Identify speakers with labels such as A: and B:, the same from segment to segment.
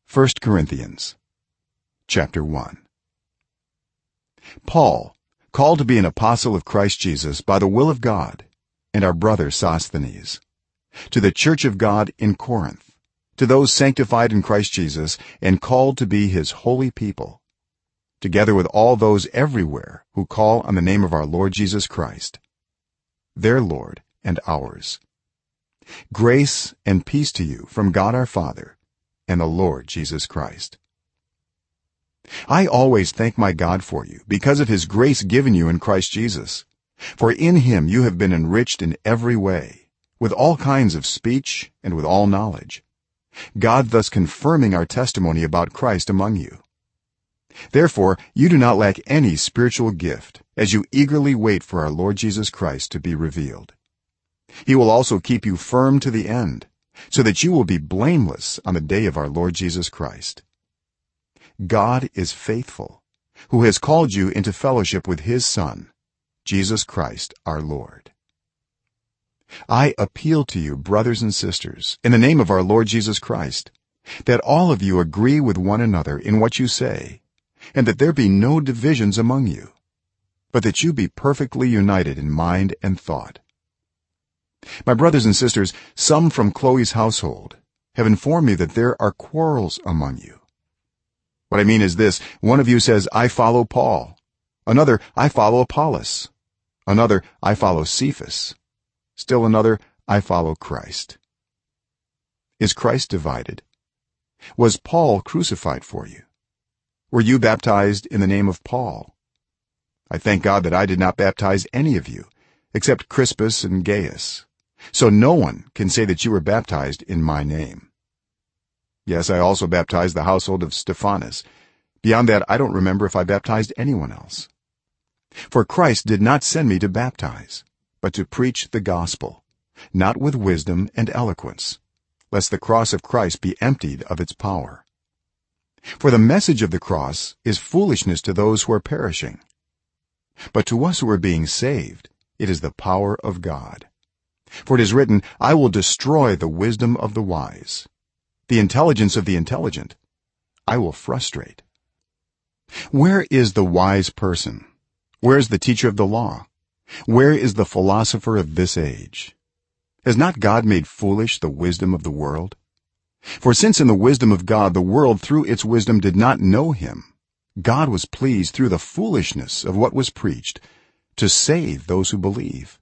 A: 1 Corinthians chapter 1. Paul, called to be an apostle of Christ Jesus by the will of God, and our brother Sosthenes, to the church of God in Corinth, to those sanctified in Christ Jesus and called to be his holy people, together with all those everywhere who call on the name of our Lord Jesus Christ, their Lord and ours. Grace and peace to you from God our Father and the Lord Jesus Christ. I always thank my God for you because of his grace given you in Christ Jesus, for in him you have been enriched in every way, with all kinds of speech and with all knowledge, God thus confirming our testimony about Christ among you. Therefore you do not lack any spiritual gift as you eagerly wait for our Lord Jesus Christ to be revealed. He will also keep you firm to the end, so that you will be blameless on the day of our Lord Jesus Christ. God is faithful, who has called you into fellowship with his Son, Jesus Christ our Lord. I appeal to you, brothers and sisters, in the name of our Lord Jesus Christ, that all of you agree with one another in what you say, and that there be no divisions among you, but that you be perfectly united in mind and thought. My brothers and sisters, some from Chloe's household have informed me that there are quarrels among you. What I mean is this: one of you says, I follow Paul; another, I follow Apollos; another, I follow Cephas; still another, I follow Christ. Is Christ divided? Was Paul crucified for you? Were you baptized in the name of Paul? I thank God that I did not baptize any of you except Crispus and Gaius, so no one can say that you were baptized in my name. Yes, I also baptized the household of Stephanas. Beyond that, I don't remember if I baptized anyone else. For Christ did not send me to baptize, but to preach the gospel, not with wisdom and eloquence, lest the cross of Christ be emptied of its power. For the message of the cross is foolishness to those who are perishing, but to us who are being saved it is the power of God. For it is written, I will destroy the wisdom of the wise, the intelligence of the intelligent I will frustrate. Where is the wise person? Where is the teacher of the law? Where is the philosopher of this age? Has not God made foolish the wisdom of the world? For since in the wisdom of God the world through its wisdom did not know him, God was pleased through the foolishness of what was preached to save those who believe.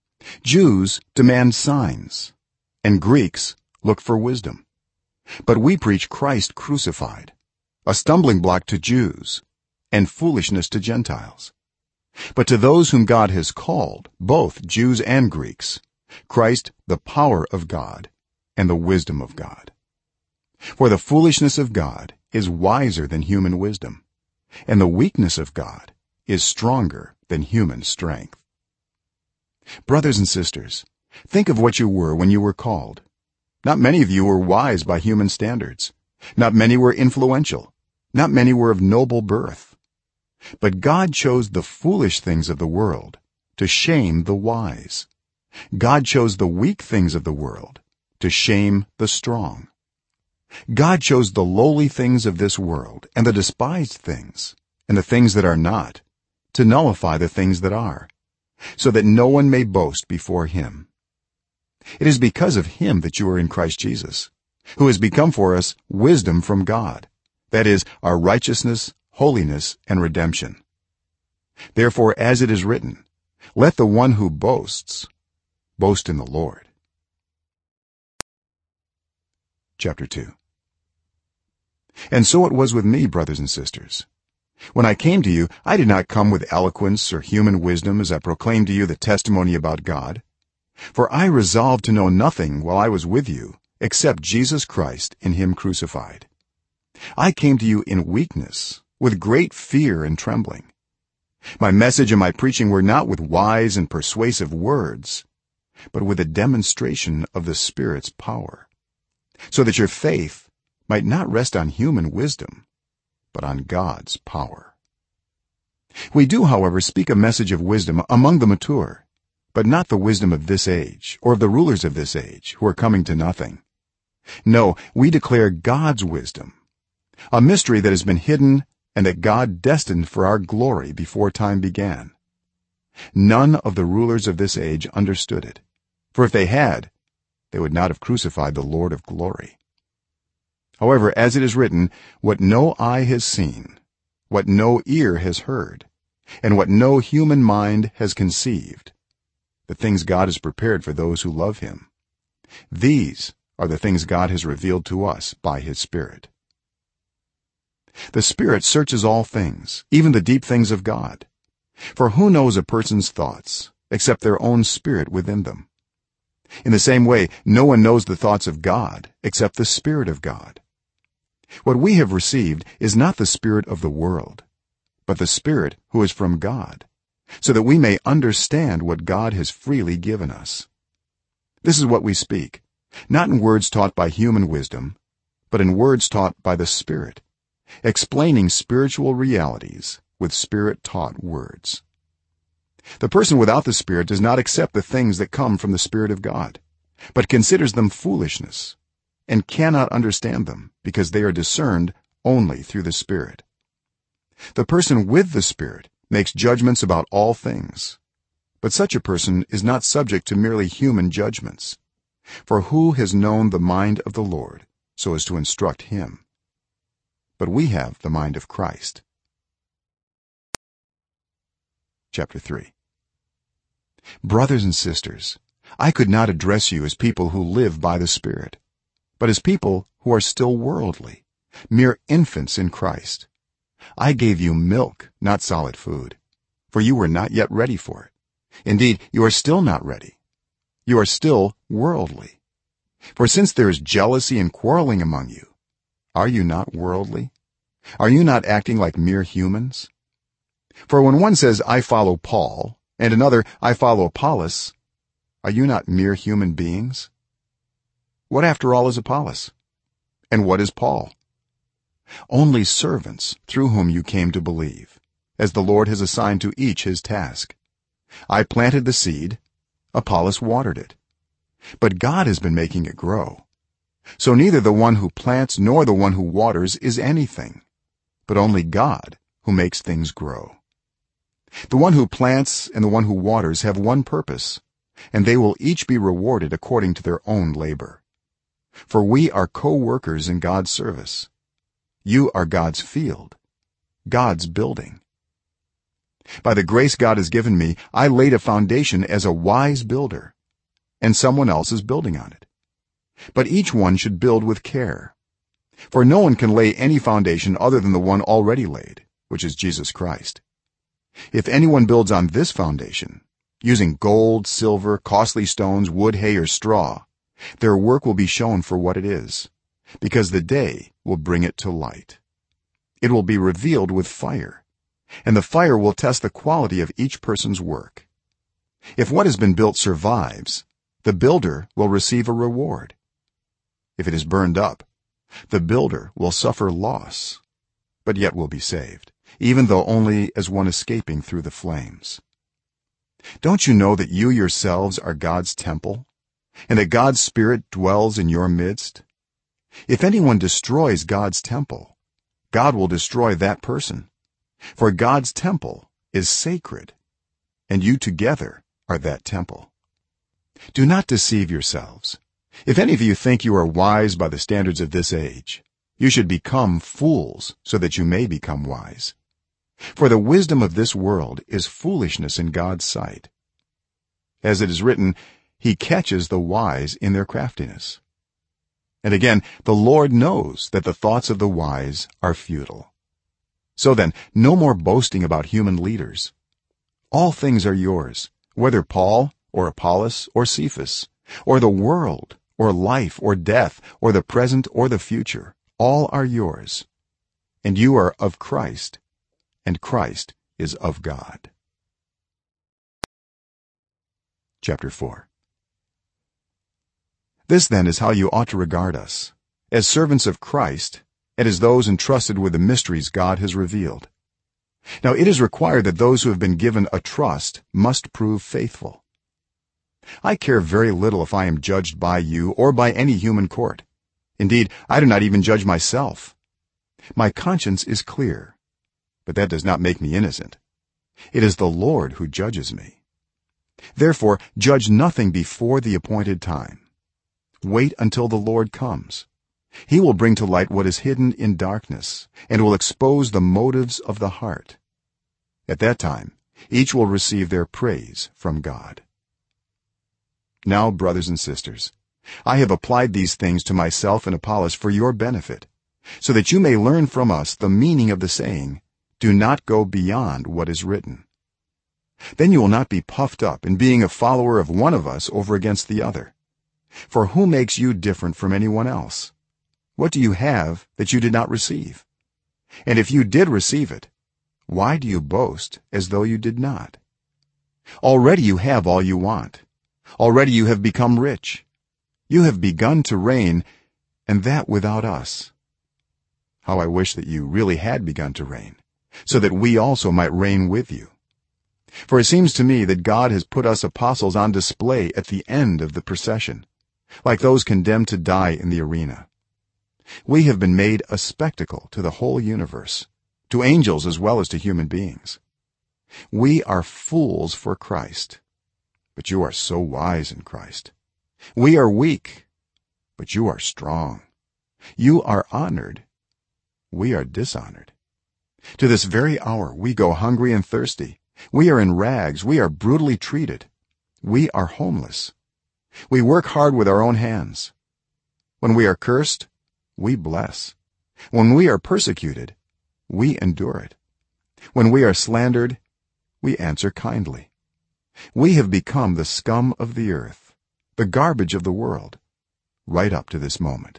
A: Jews demand signs, and Greeks look for wisdom, but we preach Christ crucified, a stumbling block to Jews and foolishness to Gentiles. But to those whom God has called, both Jews and Greeks, Christ the power of God and the wisdom of God. For the foolishness of God is wiser than human wisdom, and the weakness of God is stronger than human strength. Brothers and sisters, think of what you were when you were called. Not many of you were wise by human standards, not many were influential, not many were of noble birth. But God chose the foolish things of the world to shame the wise. God chose the weak things of the world to shame the strong. God chose the lowly things of this world and the despised things and the things that are not, to nullify the things that are, so that no one may boast before him. It is because of him that you are in Christ Jesus, who has become for us wisdom from God, that is, our righteousness, holiness, and redemption. Therefore, as it is written, let the one who boasts boast in the Lord. Chapter 2. And so it was with me, brothers and sisters. When I came to you, I did not come with eloquence or human wisdom as I proclaimed to you the testimony about God. For I resolved to know nothing while I was with you except Jesus Christ and him crucified. I came to you in weakness, with great fear and trembling. My message and my preaching were not with wise and persuasive words, but with a demonstration of the Spirit's power, so that your faith might not rest on human wisdom, but on God's power. We do, however, speak a message of wisdom among the mature, but not the wisdom of this age or of the rulers of this age who are coming to nothing. No, we declare God's wisdom, a mystery that has been hidden and that God destined for our glory before time began. None of the rulers of this age understood it, for if they had, they would not have crucified the Lord of glory. However, as it is written, what no eye has seen, what no ear has heard, and what no human mind has conceived, the things God has prepared for those who love him, these are the things God has revealed to us by his Spirit. The Spirit searches all things, even the deep things of God. For who knows a person's thoughts except their own spirit within them? In the same way, no one knows the thoughts of God except the Spirit of God. What we have received is not the spirit of the world, but the Spirit who is from God, so that we may understand what God has freely given us. This is what we speak, not in words taught by human wisdom, but in words taught by the Spirit, explaining spiritual realities with Spirit-taught words. The person without the Spirit does not accept the things that come from the Spirit of God, but considers them foolishness and cannot understand them because they are discerned only through the Spirit. The person with the Spirit makes judgments about all things, but such a person is not subject to merely human judgments. For who has known the mind of the Lord so as to instruct him? But we have the mind of Christ. Chapter 3. Brothers and sisters, I could not address you as people who live by the Spirit, but as people who are still worldly, mere infants in Christ. I gave you milk, not solid food, for you were not yet ready for it. Indeed, you are still not ready. You are still worldly. For since there is jealousy and quarreling among you, are you not worldly? Are you not acting like mere humans? For when one says, I follow Paul, and another, I follow Apollos, are you not mere human beings? What after all is Apollos? And what is Paul? Only servants through whom you came to believe, as the Lord has assigned to each his task. I planted the seed, Apollos watered it, but God has been making it grow. So neither the one who plants nor the one who waters is anything, but only God who makes things grow. The one who plants and the one who waters have one purpose, and they will each be rewarded according to their own labor. For we are co-workers in God's service. You are God's field, God's building. By the grace God has given me, I laid a foundation as a wise builder, and someone else is building on it. But each one should build with care, for no one can lay any foundation other than the one already laid, which is Jesus Christ. If anyone builds on this foundation, using gold, silver, costly stones, wood, hay, or straw, their work will be shown for what it is, because the day will bring it to light. It will be revealed with fire, and the fire will test the quality of each person's work. If what has been built survives, the builder will receive a reward. If it is burned up, the builder will suffer loss, but yet will be saved, even though only as one escaping through the flames. Don't you know that you yourselves are God's temple, and that God's Spirit dwells in your midst? If anyone destroys God's temple, God will destroy that person, for God's temple is sacred, and you together are that temple. Do not deceive yourselves. If any of you think you are wise by the standards of this age, you should become fools so that you may become wise. For the wisdom of this world is foolishness in God's sight. As it is written, he catches the wise in their craftiness. And again, the Lord knows that the thoughts of the wise are futile. So then, no more boasting about human leaders. All things are yours, whether Paul or Apollos or Cephas, or the world or life or death or the present or the future, all are yours. And you are of Christ, and Christ is of God. Chapter 4. This then is how you ought to regard us, as servants of Christ, and as those entrusted with the mysteries God has revealed. Now it is required that those who have been given a trust must prove faithful. I care very little if I am judged by you or by any human court. Indeed, I do not even judge myself. my conscience is clear, but that does not make me innocent. It is the Lord who judges me. Therefore judge nothing before the appointed time. Wait until the Lord comes. He will bring to light what is hidden in darkness and will expose the motives of the heart. At that time each will receive their praise from God. Now, brothers and sisters, I have applied these things to myself and Apollos for your benefit, so that you may learn from us the meaning of the saying, do not go beyond what is written. Then you will not be puffed up in being a follower of one of us over against the other. For who makes you different from anyone else? What do you have that you did not receive? And if you did receive it, why do you boast as though you did not? Already you have all you want. Already you have become rich. You have begun to reign, and that without us. How I wish that you really had begun to reign, so that we also might reign with you. For it seems to me that God has put us apostles on display at the end of the procession, like those condemned to die in the arena. We have been made a spectacle to the whole universe, to angels as well as to human beings. We are fools for Christ, but you are so wise in Christ. We are weak, but you are strong. You are honored, we are dishonored. To this very hour we go hungry and thirsty. We are in rags, we are brutally treated. We are homeless. We work hard with our own hands. When we are cursed, we bless. When we are persecuted, we endure it. When we are slandered, we answer kindly. We have become the scum of the earth, the garbage of the world, right up to this moment.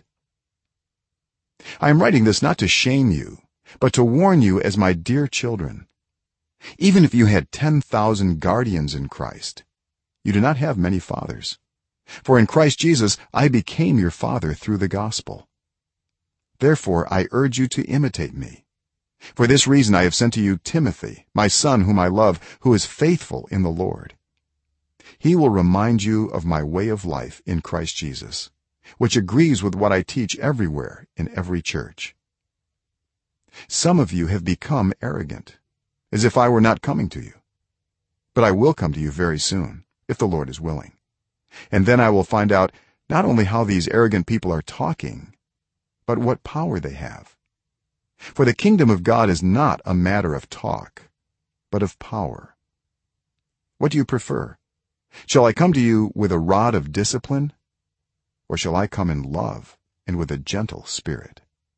A: I am writing this not to shame you, but to warn you as my dear children. Even if you had 10,000 guardians in Christ, you do not have many fathers. For in Christ Jesus I became your father through the gospel. Therefore I urge you to imitate me. For this reason I have sent to you Timothy, my son whom I love, who is faithful in the Lord. He will remind you of my way of life in Christ Jesus, which agrees with what I teach everywhere in every church. Some of you have become arrogant, as if I were not coming to you. But I will come to you very soon, if the Lord is willing. And then I will find out not only how these arrogant people are talking, but what power they have. For the kingdom of God is not a matter of talk, but of power. What do you prefer? Shall I come to you with a rod of discipline, or shall I come in love and with a gentle spirit?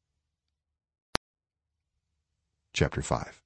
A: Chapter 5.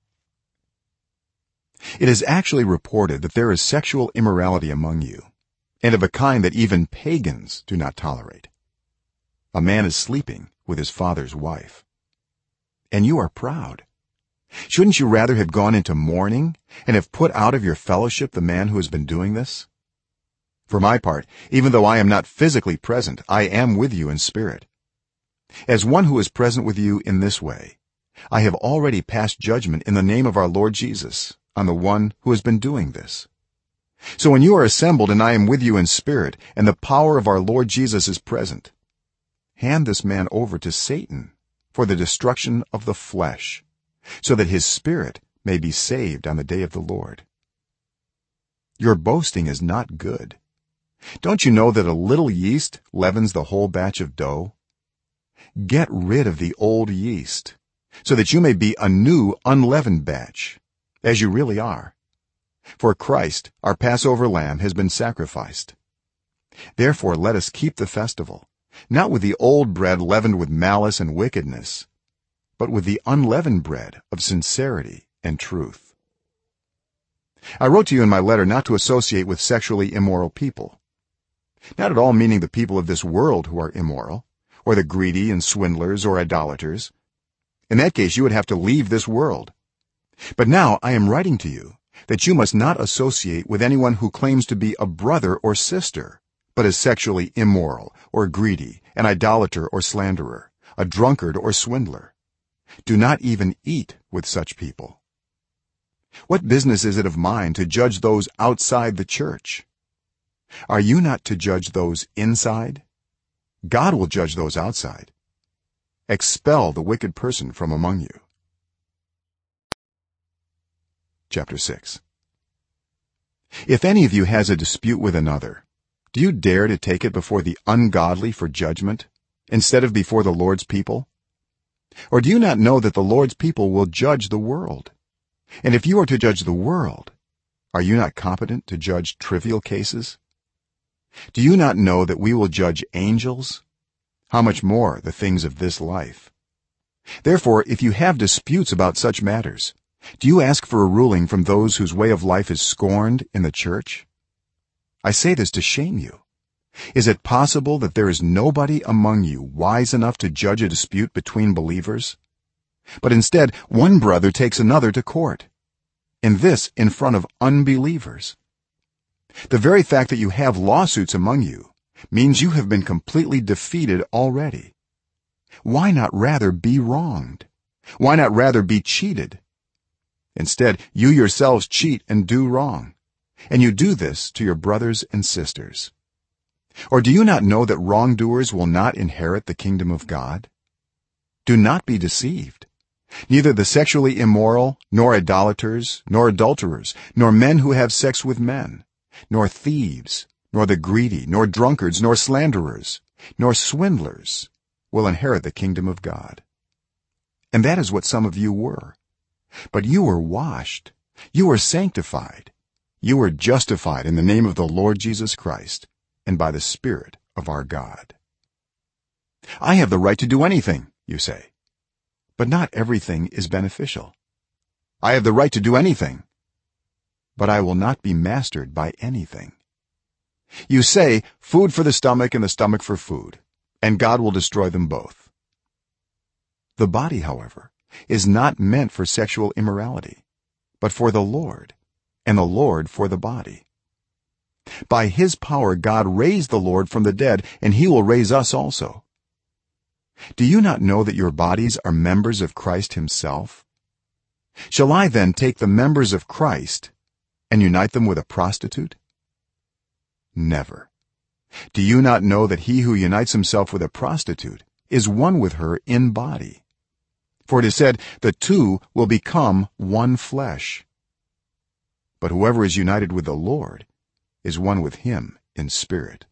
A: It is actually reported that there is sexual immorality among you, and of a kind that even pagans do not tolerate. A man is sleeping with his father's wife, and you are proud. Shouldn't you rather have gone into mourning and have put out of your fellowship the man who has been doing this? For my part, even though I am not physically present, I am with you in spirit. As one who is present with you in this way, I have already passed judgment in the name of our Lord Jesus on the one who has been doing this. So when you are assembled and I am with you in spirit, and the power of our Lord Jesus is present, hand this man over to Satan for the destruction of the flesh, so that his spirit may be saved on the day of the Lord. Your boasting is not good. Don't you know that a little yeast leavens the whole batch of dough? Get rid of the old yeast, so that you may be a new unleavened batch, as you really are. For Christ, our Passover lamb, has been sacrificed. Therefore let us keep the festival, not with the old bread leavened with malice and wickedness, but with the unleavened bread of sincerity and truth. I wrote to you in my letter not to associate with sexually immoral people, not at all meaning the people of this world who are immoral, or the greedy and swindlers or idolaters. In that case you would have to leave this world. But now I am writing to you that you must not associate with anyone who claims to be a brother or sister, but is sexually immoral or greedy, an idolater or slanderer, a drunkard or swindler. Do not even eat with such people. What business is it of mine to judge those outside the church? Are you not to judge those inside? God will judge those outside. expel the wicked person from among you. Chapter 6. If any of you has a dispute with another, do you dare to take it before the ungodly for judgment instead of before the Lord's people? Or do you not know that the Lord's people will judge the world? And if you are to judge the world, are you not competent to judge trivial cases? Do you not know that we will judge angels? How much more the things of this life? Therefore, if you have disputes about such matters, do you ask for a ruling from those whose way of life is scorned in the church? I say this to shame you. Is it possible that there is nobody among you wise enough to judge a dispute between believers? But instead, one brother takes another to court, and this in front of unbelievers. The very fact that you have lawsuits among you means you have been completely defeated already. Why not rather be wronged? Why not rather be cheated? Instead, you yourselves cheat and do wrong, and you do this to your brothers and sisters. Or do you not know that wrongdoers will not inherit the kingdom of God? Do not be deceived. Neither the sexually immoral, nor idolaters, nor adulterers, nor men who have sex with men, nor thieves, nor the greedy, nor drunkards, nor slanderers, nor swindlers will inherit the kingdom of God. And that is what some of you were. But you were washed, you were sanctified, you were justified in the name of the Lord Jesus Christ and by the Spirit of our God. I have the right to do anything, you say, but not everything is beneficial. I have the right to do anything, but I will not be mastered by anything. You say, food for the stomach and the stomach for food, and God will destroy them both. The body, however, is not meant for sexual immorality, but for the Lord, and the Lord for the body. By his power God raised the Lord from the dead, and he will raise us also. Do you not know that your bodies are members of Christ himself? Shall I then take the members of Christ and unite them with a prostitute? Never. Do you not know that he who unites himself with a prostitute is one with her in body? For it is said, the two will become one flesh. But whoever is united with the Lord is one with him in spirit.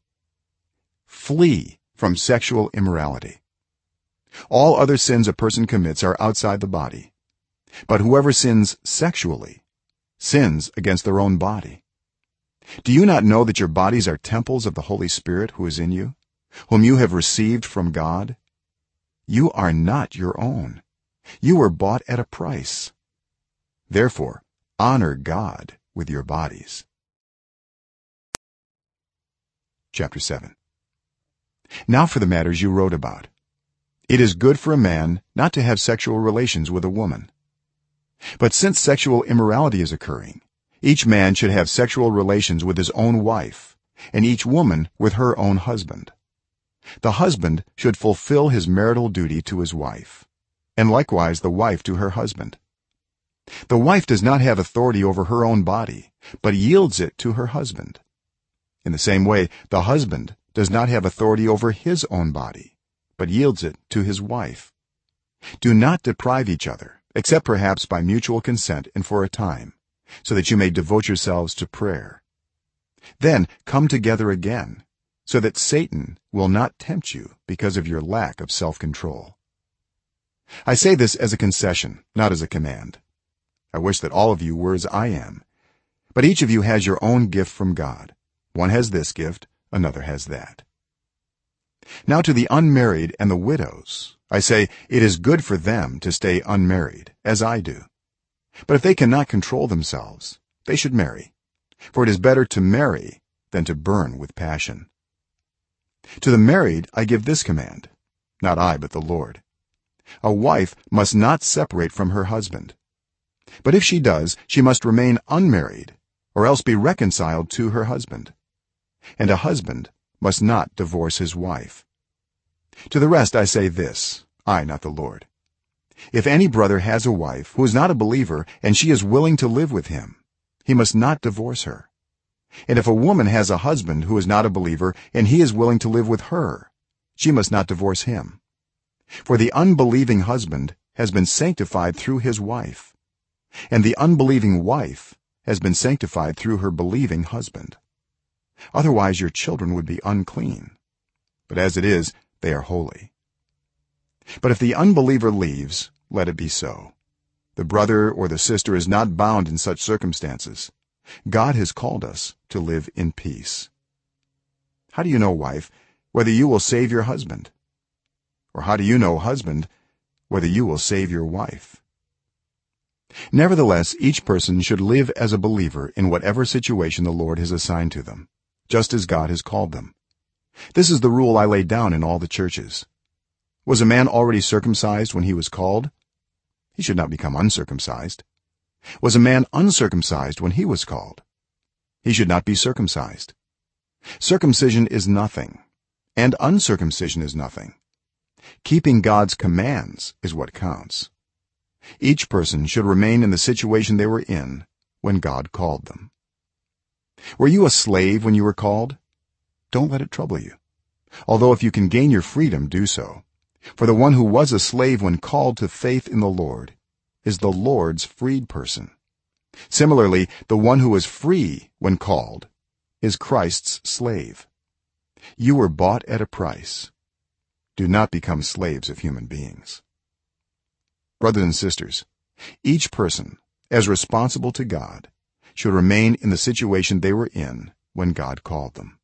A: Flee from sexual immorality. All other sins a person commits are outside the body, but whoever sins sexually sins against their own body. Do you not know that your bodies are temples of the Holy Spirit who is in you, whom you have received from God? You are not your own. You were bought at a price. Therefore, honor God with your bodies. Chapter 7. Now for the matters you wrote about. It is good for a man not to have sexual relations with a woman. But since sexual immorality is occurring, each man should have sexual relations with his own wife, and each woman with her own husband. The husband should fulfill his marital duty to his wife, and likewise the wife to her husband. The wife does not have authority over her own body, but yields it to her husband. In the same way, the husband does not have authority over his own body, but yields it to his wife. Do not deprive each other, except perhaps by mutual consent and for a time, so that you may devote yourselves to prayer. Then come together again, so that Satan will not tempt you because of your lack of self-control. I say this as a concession, not as a command. I wish that all of you were as I am, but each of you has your own gift from God. One has this gift, another has that. Now to the unmarried and the widows I say, it is good for them to stay unmarried, as I do. But if they cannot control themselves, they should marry, for it is better to marry than to burn with passion. To the married I give this command, not I but the Lord: a wife must not separate from her husband, but if she does, she must remain unmarried or else be reconciled to her husband, and a husband must not divorce his wife. To the rest I say this, I, not the Lord: if any brother has a wife who is not a believer and she is willing to live with him, he must not divorce her. And if a woman has a husband who is not a believer and he is willing to live with her, she must not divorce him. for the unbelieving husband has been sanctified through his wife, and the unbelieving wife has been sanctified through her believing husband. Otherwise your children would be unclean, but as it is, they are holy. But if the unbeliever leaves, let it be so. The brother or the sister is not bound in such circumstances. God has called us to live in peace. How do you know, wife, whether you will save your husband? Or how do you know, husband, whether you will save your wife? Nevertheless, each person should live as a believer in whatever situation the Lord has assigned to them, just as God has called them. This is the rule I laid down in all the churches. Was a man already circumcised when he was called? He should not become uncircumcised. Was a man uncircumcised when he was called? He should not be circumcised. Circumcision is nothing, and uncircumcision is nothing. Keeping God's commands is what counts. Each person should remain in the situation they were in when God called them. Were you a slave when you were called? Don't let it trouble you. Although if you can gain your freedom, do so. For the one who was a slave when called to faith in the Lord is the Lord's freed person. Similarly, the one who was free when called is Christ's slave. You were bought at a price. Do not become slaves of human beings. Brothers and sisters, each person, as responsible to God, should remain in the situation they were in when God called them.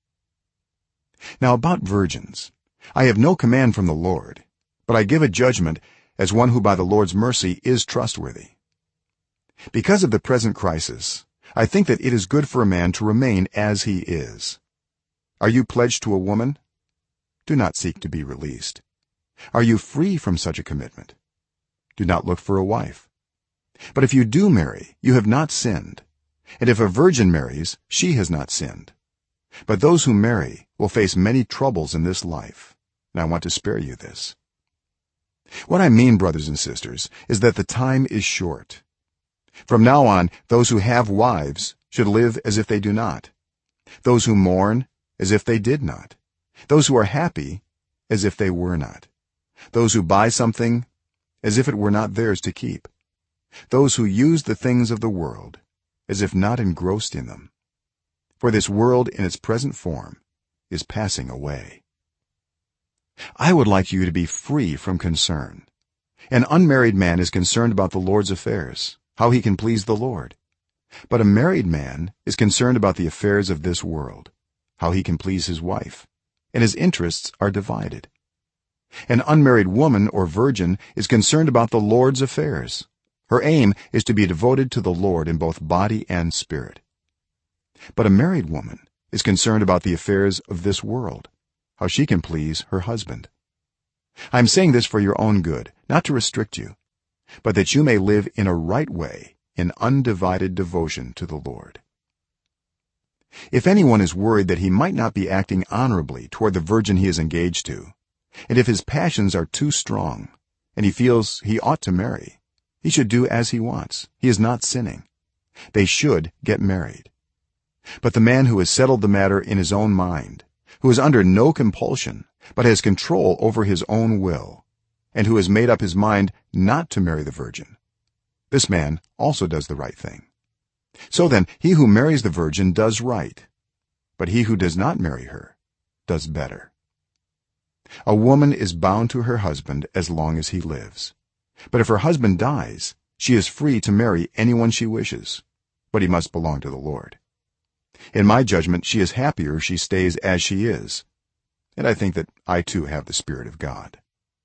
A: Now about virgins, I have no command from the Lord, but I give a judgment as one who by the Lord's mercy is trustworthy. Because of the present crisis, I think that it is good for a man to remain as he is. Are you pledged to a woman? Do not seek to be released. Are you free from such a commitment? Do not look for a wife. But if you do marry, you have not sinned, and if a virgin marries, she has not sinned. But those who marry will face many troubles in this life, and I want to spare you this. What I mean, brothers and sisters, is that the time is short. From now on, those who have wives should live as if they do not, those who mourn as if they did not, those who are happy as if they were not, those who buy something as if it were not theirs to keep, those who use the things of the world as if not engrossed in them. For this world in its present form is passing away. I would like you to be free from concern. An unmarried man is concerned about the Lord's affairs, how he can please the Lord. But a married man is concerned about the affairs of this world, how he can please his wife, and his interests are divided. An unmarried woman or virgin is concerned about the Lord's affairs. Her aim is to be devoted to the Lord in both body and spirit. But a married woman is concerned about the affairs of this world, how she can please her husband. I am saying this for your own good, not to restrict you, but that you may live in a right way in undivided devotion to the Lord. If anyone is worried that he might not be acting honorably toward the virgin he is engaged to, and if his passions are too strong and he feels he ought to marry, he should do as he wants. He is not sinning. They should get married. But the man who has settled the matter in his own mind, who is under no compulsion but has control over his own will, and who has made up his mind not to marry the virgin, this man also does the right thing. So then, he who marries the virgin does right, but he who does not marry her does better. A woman is bound to her husband as long as he lives, but if her husband dies, she is free to marry anyone she wishes, but he must belong to the Lord. In my judgment, she is happier if she stays as she is, and I think that I too have the Spirit of God.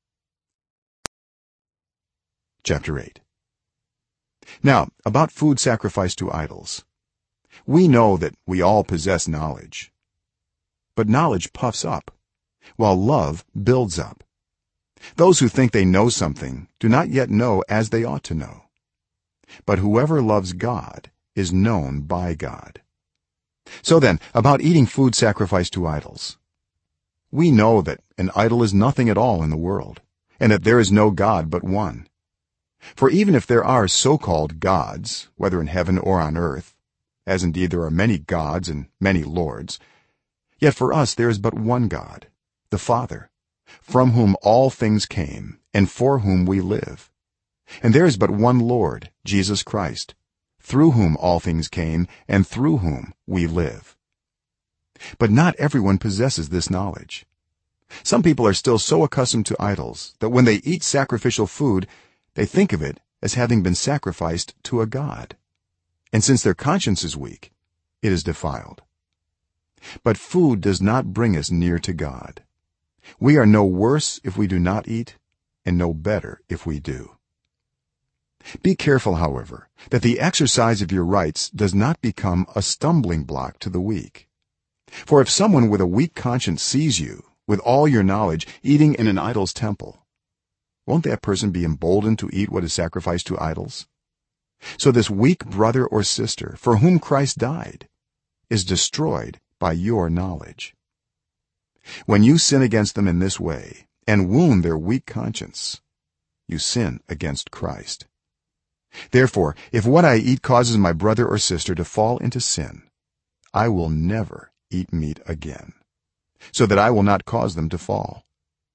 A: Chapter 8. Now, about food sacrificed to idols. We know that we all possess knowledge, but knowledge puffs up, while love builds up. Those who think they know something do not yet know as they ought to know, but whoever loves God is known by God. So then, about eating food sacrificed to idols. We know that an idol is nothing at all in the world, and that there is no God but one. For even if there are so-called gods, whether in heaven or on earth, as indeed there are many gods and many lords, yet for us there is but one God, the Father, from whom all things came and for whom we live. And there is but one Lord, Jesus Christ, through whom all things came and through whom we live. But not everyone possesses this knowledge. Some people are still so accustomed to idols that when they eat sacrificial food, they think of it as having been sacrificed to a god. And since their conscience is weak, it is defiled. But food does not bring us near to God. We are no worse if we do not eat, and no better if we do. Be careful, however, that the exercise of your rights does not become a stumbling block to the weak. For if someone with a weak conscience sees you, with all your knowledge, eating in an idol's temple, won't that person be emboldened to eat what is sacrificed to idols? So this weak brother or sister for whom Christ died is destroyed by your knowledge. When you sin against them in this way and wound their weak conscience, you sin against Christ. Therefore, if what I eat causes my brother or sister to fall into sin, I will never eat meat again, so that I will not cause them to fall.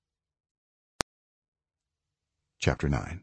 A: Chapter 9.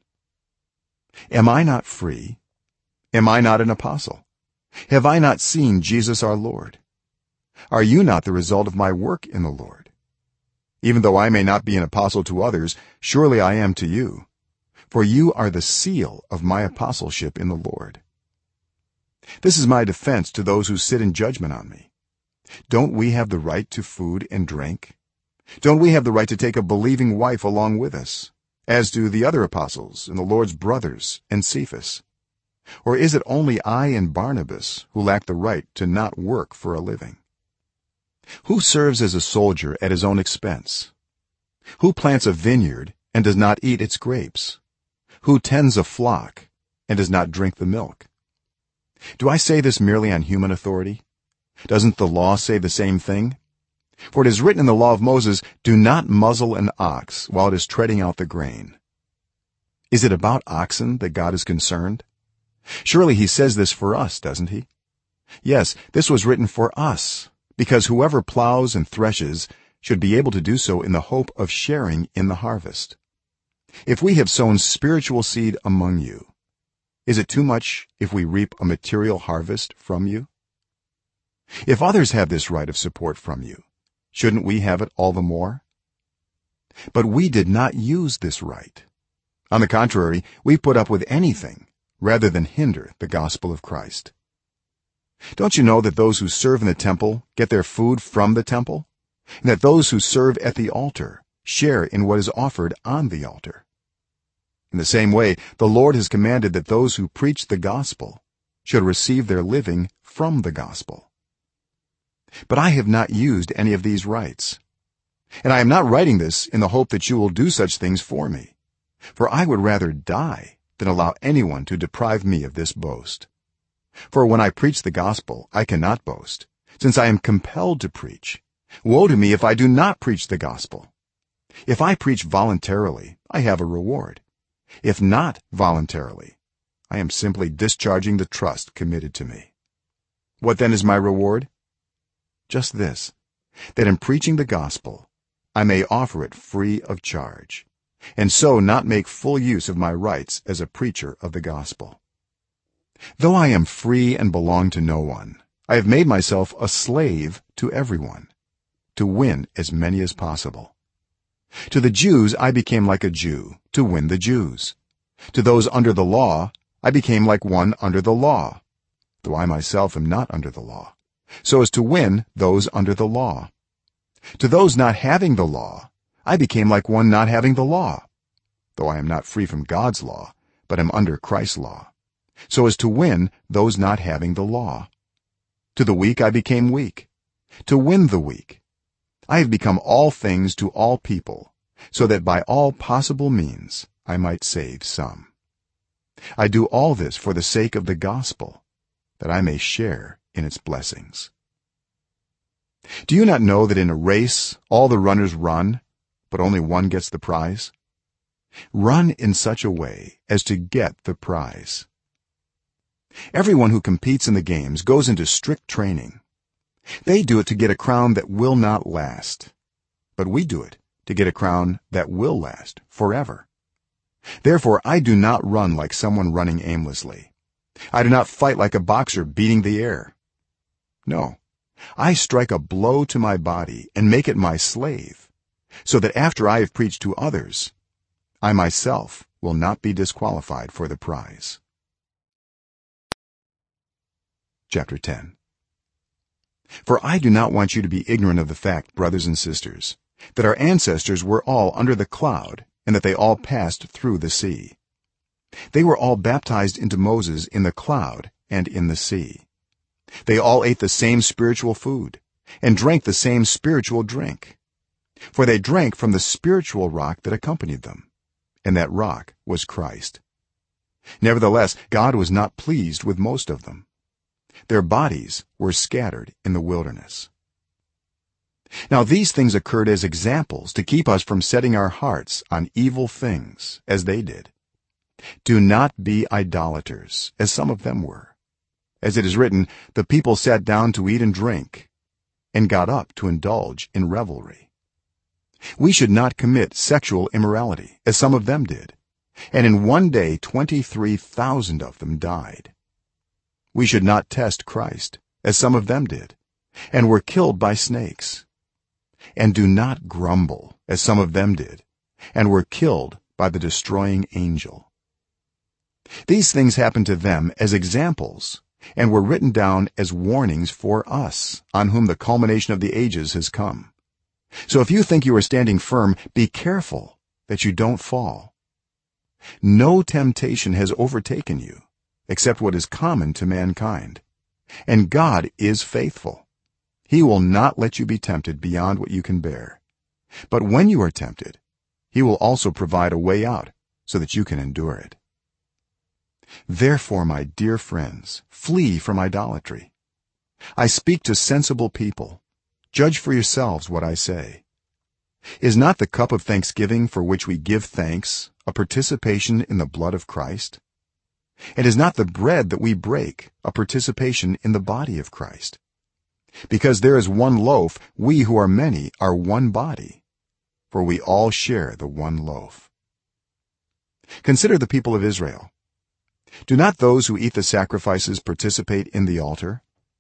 A: Am I not free? Am I not an apostle? Have I not seen Jesus our Lord? Are you not the result of my work in the Lord? Even though I may not be an apostle to others, surely I am to you, for you are the seal of my apostleship in the Lord. This is my defense to those who sit in judgment on me. Don't we have the right to food and drink? Don't we have the right to take a believing wife along with us, as do the other apostles and the Lord's brothers and Cephas? Or is it only I and Barnabas who lack the right to not work for a living? Who serves as a soldier at his own expense? Who plants a vineyard and does not eat its grapes? Who tends a flock and does not drink the milk? Do I say this merely on human authority? Doesn't the law say the same thing? For it is written in the law of Moses, do not muzzle an ox while it is treading out the grain. Is it about oxen that God is concerned? Surely he says this for us, doesn't he? Yes, this was written for us, because whoever plows and threshes should be able to do so in the hope of sharing in the harvest. If we have sown spiritual seed among you, is it too much if we reap a material harvest from you? If others have this right of support from you, shouldn't we have it all the more? But we did not use this right. On the contrary, we put up with anything rather than hinder the gospel of Christ. Don't you know that those who serve in the temple get their food from the temple, and that those who serve at the altar share in what is offered on the altar? In the same way, the Lord has commanded that those who preach the gospel should receive their living from the gospel. But I have not used any of these rights, and I am not writing this in the hope that you will do such things for me, for I would rather die than allow anyone to deprive me of this boast. For when I preach the gospel, I cannot boast, since I am compelled to preach. Woe to me if I do not preach the gospel. If I preach voluntarily, I have a reward. If not voluntarily, I am simply discharging the trust committed to me. What then is my reward? Just this, that in preaching the gospel, I may offer it free of charge, and so not make full use of my rights as a preacher of the gospel. Though I am free and belong to no one, I have made myself a slave to everyone, to win as many as possible. To the Jews I became like a Jew, to win the Jews. To those under the law I became like one under the law, though I myself am not under the law, so as to win those under the law. To those not having the law I became like one not having the law, though I am not free from God's law, but am under Christ's law, so as to win those not having the law. To the weak I became weak, to win the weak. I have become all things to all people, so that by all possible means I might save some. I do all this for the sake of the gospel, that I may share in its blessings. Do you not know that in a race all the runners run, but only one gets the prize? Run in such a way as to get the prize. Everyone who competes in the games goes into strict training. They do it to get a crown that will not last, but we do it to get a crown that will last forever. Therefore I do not run like someone running aimlessly. I do not fight like a boxer beating the air. No, I strike a blow to my body and make it my slave, so that after I have preached to others, I myself will not be disqualified for the prize. Chapter 10. For I do not want you to be ignorant of the fact, brothers and sisters, that our ancestors were all under the cloud, and that they all passed through the sea. They were all baptized into Moses in the cloud and in the sea. They all ate the same spiritual food and drank the same spiritual drink, for they drank from the spiritual rock that accompanied them, and that rock was Christ. Nevertheless, God was not pleased with most of them. Their bodies were scattered in the wilderness. Now these things occurred as examples to keep us from setting our hearts on evil things as they did. Do not be idolaters, as some of them were. As it is written, the people sat down to eat and drink and got up to indulge in revelry. We should not commit sexual immorality, as some of them did, and in one day 23,000 of them died. We should not test Christ, as some of them did, and were killed by snakes. And do not grumble, as some of them did, and were killed by the destroying angel. These things happened to them as examples, and were written down as warnings for us, on whom the culmination of the ages has come. So if you think you are standing firm, be careful that you don't fall. No temptation has overtaken you, except what is common to mankind, and God is faithful. He will not let you be tempted beyond what you can bear, but when you are tempted, he will also provide a way out so that you can endure it. Therefore, my dear friends, flee from idolatry. I speak to sensible people. Judge for yourselves what I say. Is not the cup of thanksgiving for which we give thanks a participation in the blood of Christ? And is not the bread that we break a participation in the body of Christ? Because there is one loaf, we who are many are one body, for we all share the one loaf. Consider the people of Israel. Do not those who eat the sacrifices participate in the altar?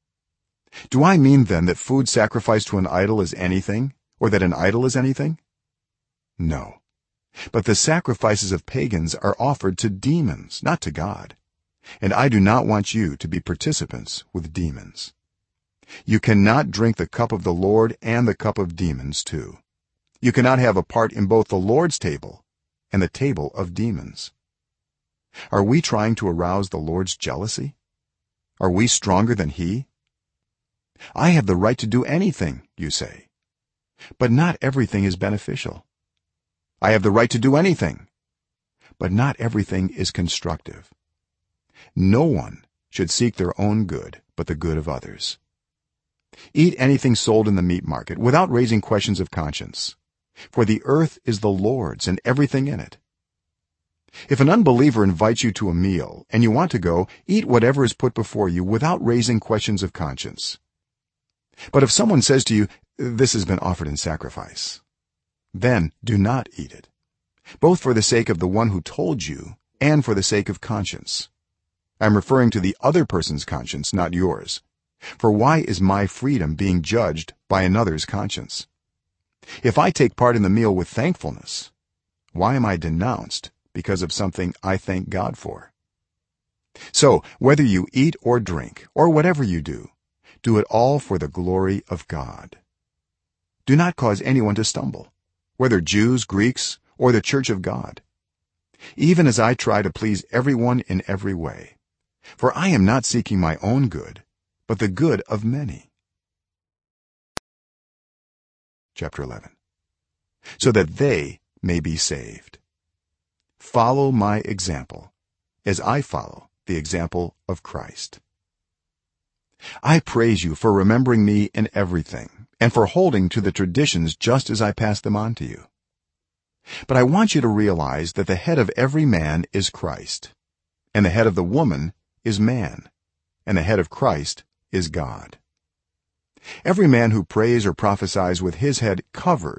A: Do I mean then that food sacrificed to an idol is anything, or that an idol is anything? No, but the sacrifices of pagans are offered to demons, not to God, and I do not want you to be participants with demons. You cannot drink the cup of the Lord and the cup of demons too. You cannot have a part in both the Lord's table and the table of demons. Are we trying to arouse the Lord's jealousy? Are we stronger than he? I have the right to do anything, you say, but not everything is beneficial. I have the right to do anything, but not everything is constructive. No one should seek their own good but the good of others. Eat anything sold in the meat market without raising questions of conscience, for the earth is the Lord's and everything in it. If an unbeliever invites you to a meal and you want to go, eat whatever is put before you without raising questions of conscience. But if someone says to you, "This has been offered in sacrifice," then do not eat it, both for the sake of the one who told you and for the sake of conscience. I'm referring to the other person's conscience, not yours. For why is my freedom being judged by another's conscience? If I take part in the meal with thankfulness, why am I denounced because of something I thank God for? So whether you eat or drink or whatever you do it all for the glory of God. Do not cause anyone to stumble, whether Jews, Greeks, or the church of God, even as I try to please everyone in every way, for I am not seeking my own good but the good of many. Chapter 11. So that they may be saved. Follow my example as I follow the example of Christ. I praise you for remembering me in everything and for holding to the traditions just as I pass them on to you. But I want you to realize that the head of every man is Christ, and the head of the woman is man, and the head of Christ is God. Every man who prays or prophesies with his head covered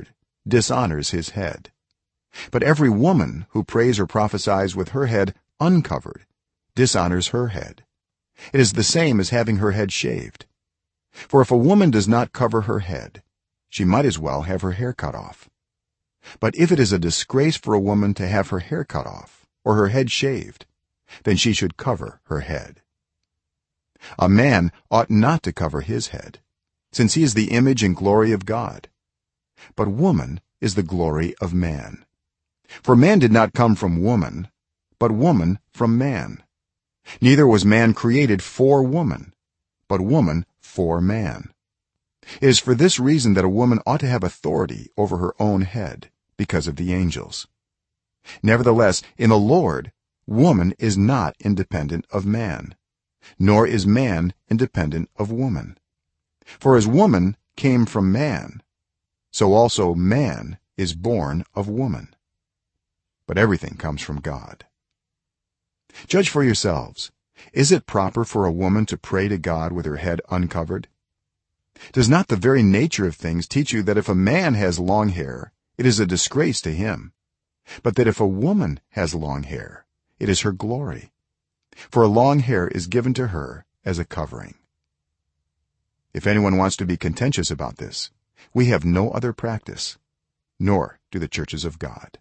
A: dishonors his head but every woman who prays or prophesies with her head uncovered dishonors her head. It is the same as having her head shaved. For if a woman does not cover her head, she might as well have her hair cut off. But if it is a disgrace for a woman to have her hair cut off or her head shaved, then she should cover her head. A man ought not to cover his head, since he is the image and glory of God. But woman is the glory of man. For man did not come from woman, but woman from man. Neither was man created for woman, but woman for man. It is for this reason that a woman ought to have authority over her own head, because of the angels. Nevertheless, in the Lord, woman is not independent of man, nor is man independent of woman. For as woman came from man, so also man is born of woman. But everything comes from God. Judge for yourselves. Is it proper for a woman to pray to God with her head uncovered? Does not the very nature of things teach you that if a man has long hair, it is a disgrace to him, but that if a woman has long hair, it is her glory? For long hair is given to her as a covering. If anyone wants to be contentious about this, we have no other practice, nor do the churches of God.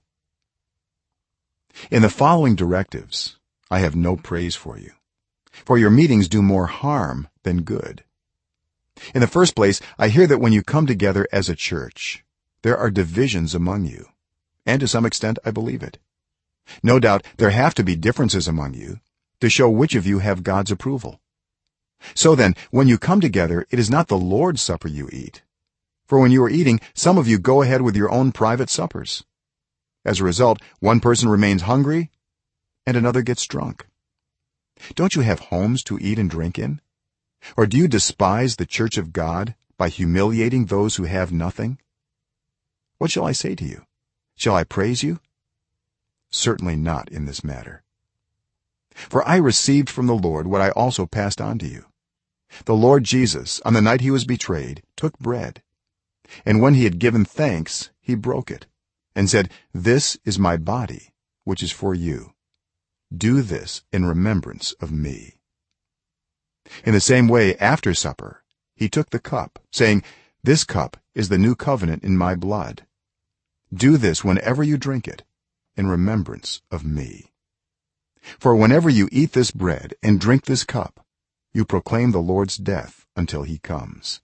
A: In the following directives I have no praise for you, for your meetings do more harm than good. In the first place, I hear that when you come together as a church, there are divisions among you, and to some extent I believe it. No doubt there have to be differences among you to show which of you have God's approval. So then, when you come together, it is not the Lord's supper you eat, for when you are eating, some of you go ahead with your own private suppers. As a result, one person remains hungry and another gets drunk. Don't you have homes to eat and drink in? Or do you despise the church of God by humiliating those who have nothing? What shall I say to you? Shall I praise you? Certainly not in this matter. For I received from the Lord what I also passed on to you. The Lord Jesus, on the night he was betrayed, took bread, and when he had given thanks, he broke it and said, "This is my body, which is for you. Do this in remembrance of me." In the same way, after supper, he took the cup, saying, "This cup is the new covenant in my blood. Do this whenever you drink it, in remembrance of me. For whenever you eat this bread and drink this cup, you proclaim the Lord's death until he comes."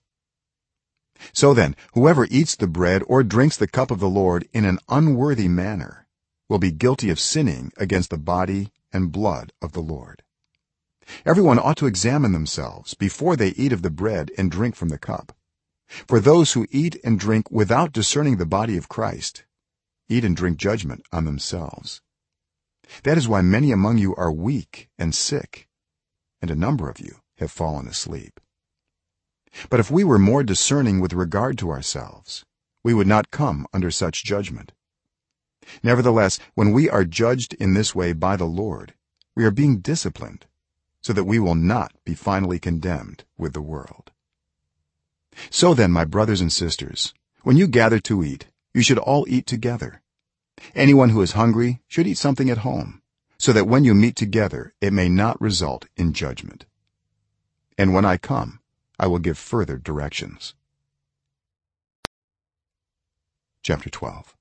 A: So then, whoever eats the bread or drinks the cup of the Lord in an unworthy manner will be guilty of sinning against the body and blood of the Lord. Everyone ought to examine themselves before they eat of the bread and drink from the cup. For those who eat and drink without discerning the body of Christ eat and drink judgment on themselves. That is why many among you are weak and sick, and a number of you have fallen asleep. But if we were more discerning with regard to ourselves, we would not come under such judgment. Nevertheless, when we are judged in this way by the Lord, we are being disciplined, so that we will not be finally condemned with the world. So then, my brothers and sisters, when you gather to eat, you should all eat together. Anyone who is hungry should eat something at home, so that when you meet together it may not result in judgment. And when I come, I will give further directions. Chapter 12.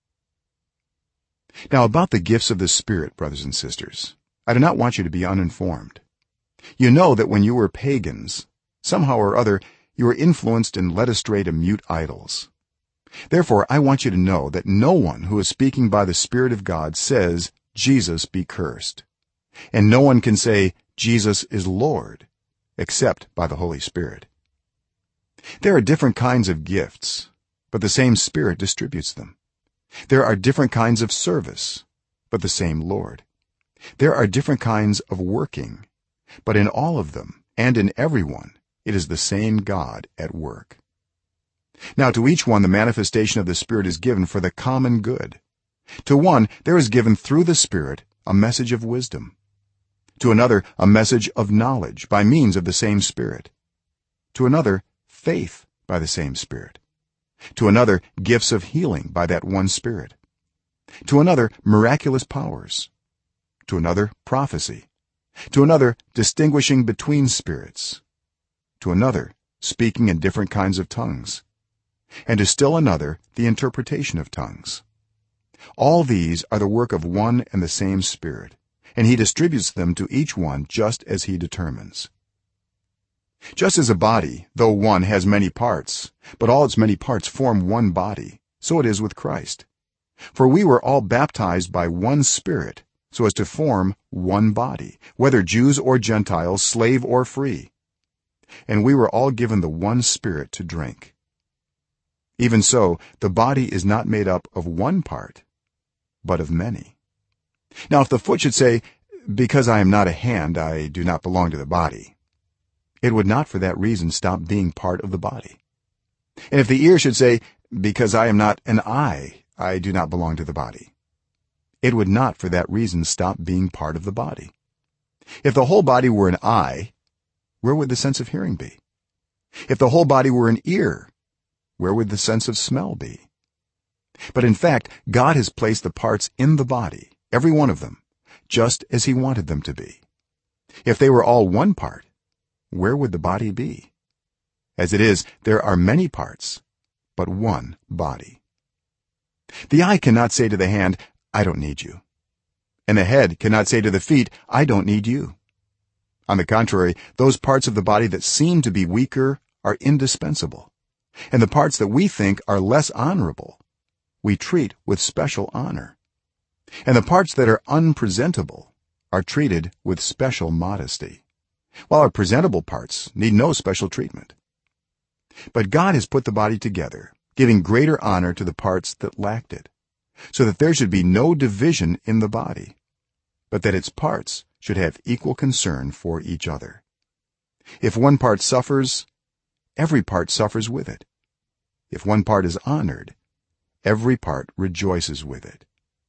A: Now about the gifts of the Spirit, brothers and sisters, I do not want you to be uninformed. You know that when you were pagans, somehow or other you were influenced and led astray to mute idols. Therefore I want you to know that no one who is speaking by the Spirit of God says, "Jesus be cursed," and no one can say, "Jesus is Lord," except by the Holy Spirit. There are different kinds of gifts, but the same Spirit distributes them. There are different kinds of service, but the same Lord. There are different kinds of working, but in all of them and in everyone it is the same God at work. Now to each one the manifestation of the Spirit is given for the common good. To one there is given through the Spirit a message of wisdom, to another a message of knowledge by means of the same Spirit, to another faith by the same Spirit, to another gifts of healing by that one Spirit, to another miraculous powers, to another prophecy, to another distinguishing between spirits, to another speaking in different kinds of tongues, and to still another the interpretation of tongues. All these are the work of one and the same Spirit, and he distributes them to each one just as he determines. Just as a body, though one, has many parts, but all its many parts form one body, so it is with Christ. For we were all baptized by one Spirit, so as to form one body, whether Jews or Gentiles, slave or free, and we were all given the one Spirit to drink. Even so, the body is not made up of one part, but of many. Now if the foot should say, because I am not a hand, I do not belong to the body, it would not for that reason stop being part of the body. And if the ear should say, because I am not an eye, I do not belong to the body, it would not for that reason stop being part of the body. If the whole body were an eye, where would the sense of hearing be? If the whole body were an ear, where would the sense of smell be? But in fact, God has placed the parts in the body, every one of them, just as he wanted them to be. If they were all one part, where would the body be? As it is, there are many parts, but one body. The eye cannot say to the hand, I don't need you, and the head cannot say to the feet, I don't need you. On the contrary, those parts of the body that seem to be weaker are indispensable, and the parts that we think are less honorable we treat with special honor, and the parts that are unpresentable are treated with special modesty, while our presentable parts need no special treatment. But God has put the body together, giving greater honor to the parts that lacked it, so that there should be no division in the body, but that its parts should have equal concern for each other. If one part suffers, every part suffers with it. If one part is honored, every part rejoices with it.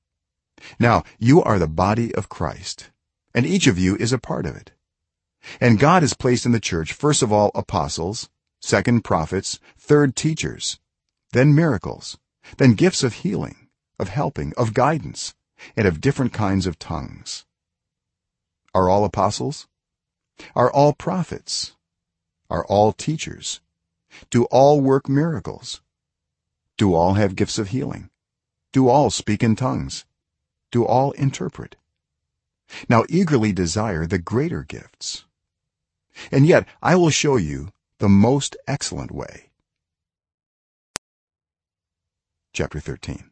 A: Now you are the body of Christ, and each of you is a part of it. And God has placed in the church first of all apostles, second prophets, third teachers, then miracles, then gifts of healing, of helping, of guidance, and of different kinds of tongues. Are all apostles? Are all prophets? Are all teachers? Do all work miracles? Do all have gifts of healing? Do all speak in tongues? Do all interpret? Now eagerly desire the greater gifts. And yet I will show you the most excellent way. Chapter 13.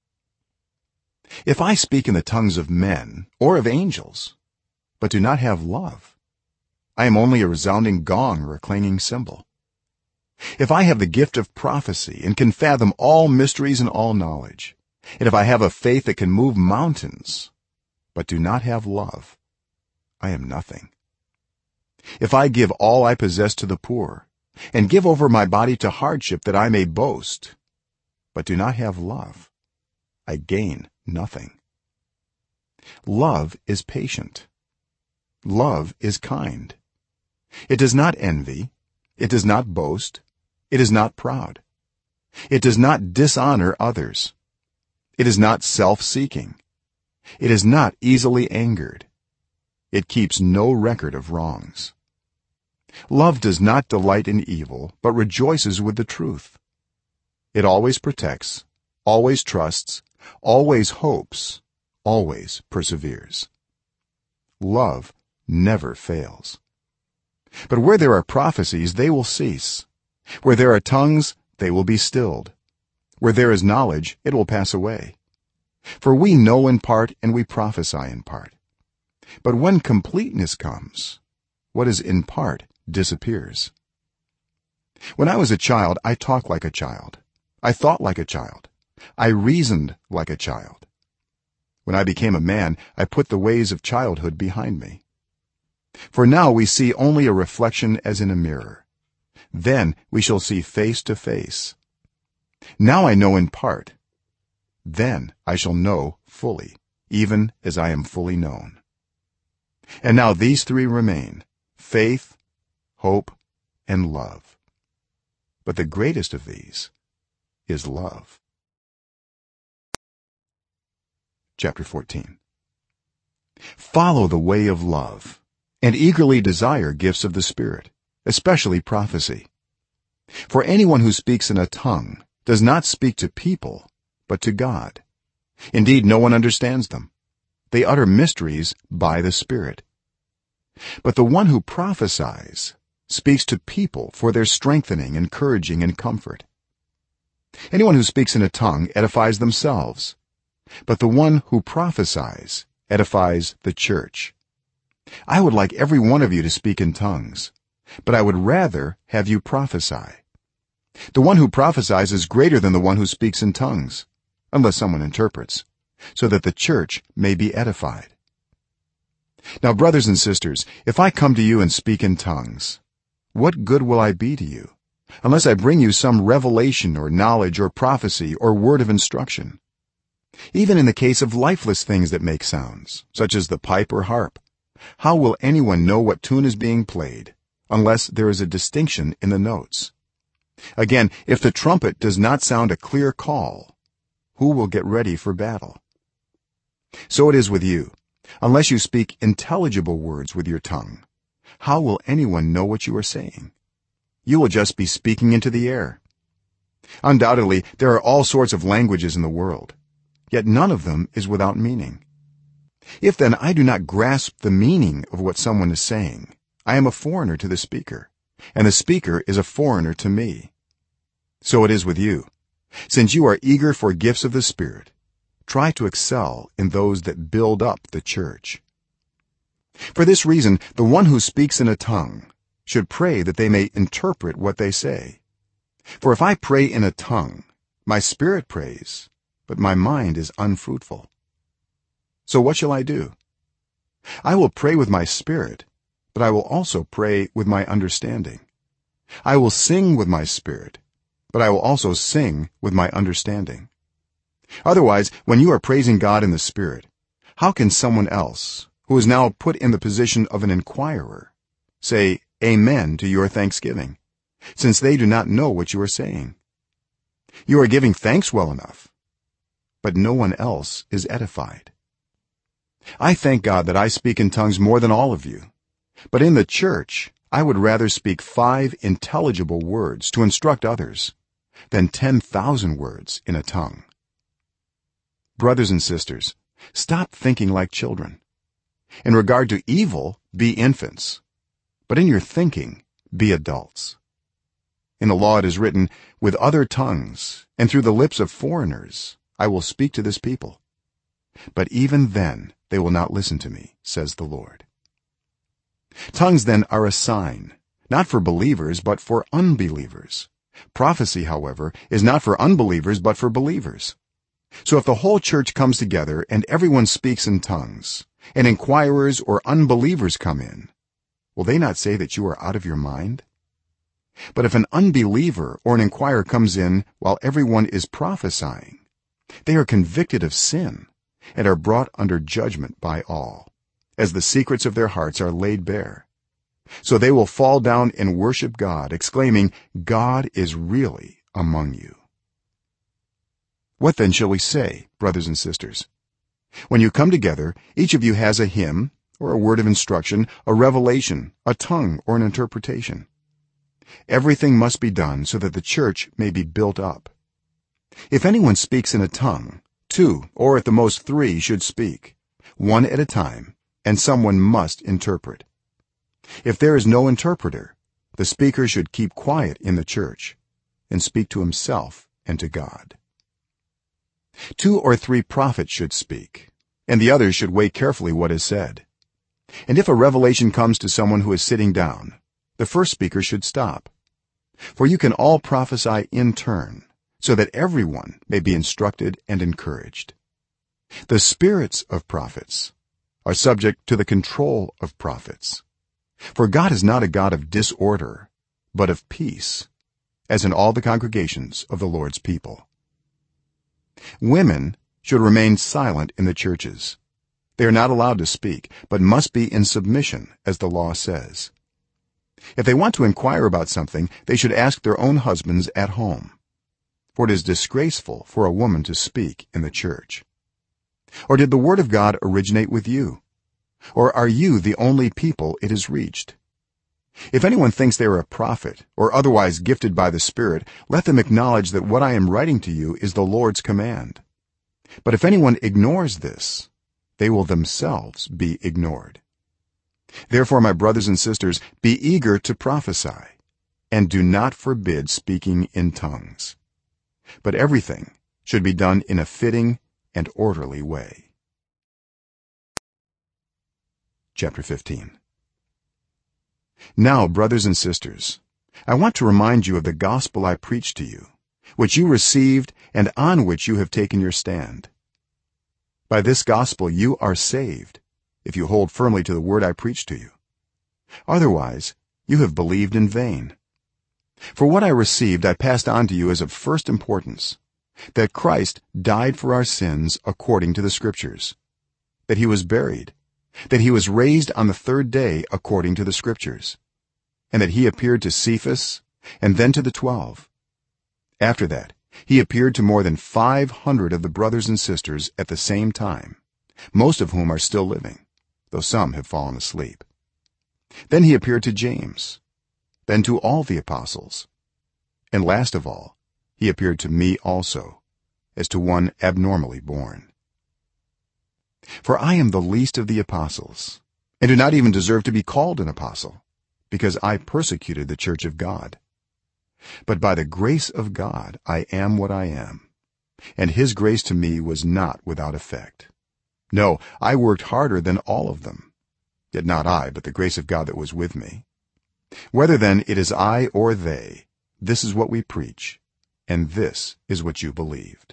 A: If I speak in the tongues of men or of angels, but do not have love, I am only a resounding gong or a clanging cymbal. If I have the gift of prophecy and can fathom all mysteries and all knowledge, and if I have a faith that can move mountains, but do not have love, I am nothing. If I give all I possess to the poor and give over my body to hardship that I may boast, but do not have love, I gain nothing. Love is patient. Love is kind. It does not envy, it does not boast, it is not proud. It does not dishonor others. It is not self-seeking. It is not easily angered. It keeps no record of wrongs. Love does not delight in evil, but rejoices with the truth. It always protects, always trusts, always hopes, always perseveres. Love never fails. But where there are prophecies, they will cease. Where there are tongues, they will be stilled. Where there is knowledge, it will pass away. For we know in part and we prophesy in part. But when completeness comes, what is in part disappears. When I was a child, I talked like a child. I thought like a child. I reasoned like a child. When I became a man, I put the ways of childhood behind me. For now we see only a reflection as in a mirror. Then we shall see face to face. Now I know in part. Then I shall know fully, even as I am fully known. And now these three remain: faith, hope, and love. But the greatest of these is love. Chapter 14. Follow the way of love and eagerly desire gifts of the Spirit, especially prophecy. For anyone who speaks in a tongue does not speak to people but to God. Indeed, no one understands them. They utter mysteries by the Spirit. But the one who prophesies speaks to people for their strengthening, encouraging, and comfort. Anyone who speaks in a tongue edifies themselves, but the one who prophesies edifies the church. I would like every one of you to speak in tongues, but I would rather have you prophesy. The one who prophesies is greater than the one who speaks in tongues, unless someone interprets, so that the church may be edified. Now, brothers and sisters, if I come to you and speak in tongues, what good will I be to you, unless I bring you some revelation or knowledge or prophecy or word of instruction? Even in the case of lifeless things that make sounds, such as the pipe or harp, how will anyone know what tune is being played unless there is a distinction in the notes? Again, if the trumpet does not sound a clear call, who will get ready for battle? So it is with you. Unless you speak intelligible words with your tongue, how will anyone know what you are saying? You will just be speaking into the air. Undoubtedly, there are all sorts of languages in the world, yet none of them is without meaning. If then I do not grasp the meaning of what someone is saying, I am a foreigner to the speaker, and the speaker is a foreigner to me. So it is with you. Since you are eager for gifts of the Spirit, try to excel in those that build up the church. For this reason, the one who speaks in a tongue should pray that they may interpret what they say. For if I pray in a tongue, my spirit prays, but my mind is unfruitful. So what shall I do? I will pray with my spirit, but I will also pray with my understanding. I will sing with my spirit, but I will also sing with my understanding. Otherwise, when you are praising God in the Spirit, how can someone else, who is now put in the position of an inquirer, say amen to your thanksgiving, since they do not know what you are saying? You are giving thanks well enough, but no one else is edified. I thank God that I speak in tongues more than all of you, but in the church I would rather speak 5 intelligible words to instruct others than 10,000 words in a tongue. Brothers and sisters, stop thinking like children. In regard to evil, be infants, but in your thinking, be adults. In the law it is written, with other tongues and through the lips of foreigners I will speak to this people, but even then they will not listen to me, says the Lord. Tongues then are a sign, not for believers but for unbelievers. Prophecy, however, is not for unbelievers but for believers. So if the whole church comes together and everyone speaks in tongues, and inquirers or unbelievers come in, will they not say that you are out of your mind? But if an unbeliever or an inquirer comes in while everyone is prophesying, they are convicted of sin and are brought under judgment by all, as the secrets of their hearts are laid bare. So they will fall down and worship God, exclaiming, God is really among you. What then shall we say, brothers and sisters? When you come together, each of you has a hymn or a word of instruction, a revelation, a tongue, or an interpretation. Everything must be done so that the church may be built up. If anyone speaks in a tongue, 2 or at the most 3 should speak, 1 at a time, and someone must interpret. If there is no interpreter, the speaker should keep quiet in the church and speak to himself and to God. 2 or 3 prophets should speak, and the others should weigh carefully what is said. And if a revelation comes to someone who is sitting down, the first speaker should stop. For you can all prophesy in turn, so that everyone may be instructed and encouraged. The spirits of prophets are subject to the control of prophets. For God is not a God of disorder, but of peace, as in all the congregations of the Lord's people. Women should remain silent in the churches. They are not allowed to speak, but must be in submission, as the law says. If they want to inquire about something, they should ask their own husbands at home. for it is disgraceful for a woman to speak in the church. Or did the word of God originate with you? Or are you the only people it has reached? If anyone thinks they are a prophet or otherwise gifted by the Spirit, let them acknowledge that what I am writing to you is the Lord's command. But if anyone ignores this, they will themselves be ignored. Therefore, my brothers and sisters, be eager to prophesy, and do not forbid speaking in tongues. But everything should be done in a fitting and orderly way. Chapter 15. Now, brothers and sisters, I want to remind you of the gospel I preached to you, which you received and on which you have taken your stand. By this gospel you are saved, if you hold firmly to the word I preached to you. Otherwise, you have believed in vain. For what I received I passed on to you as of first importance, that Christ died for our sins according to the Scriptures, that he was buried, that he was raised on the third day according to the Scriptures, and that he appeared to Cephas and then to the 12. After that he appeared to more than 500 of the brothers and sisters at the same time, most of whom are still living, though some have fallen asleep. Then he appeared to James, then to all the apostles, and last of all he appeared to me also, as to one abnormally born. For I am the least of the apostles, and do not even deserve to be called an apostle, because I persecuted the church of God. But by the grace of God I am what I am, and his grace to me was not without effect. No, I worked harder than all of them, yet not I, but the grace of God that was with me. Whether then it is I or they, this is what we preach, and this is what you believed.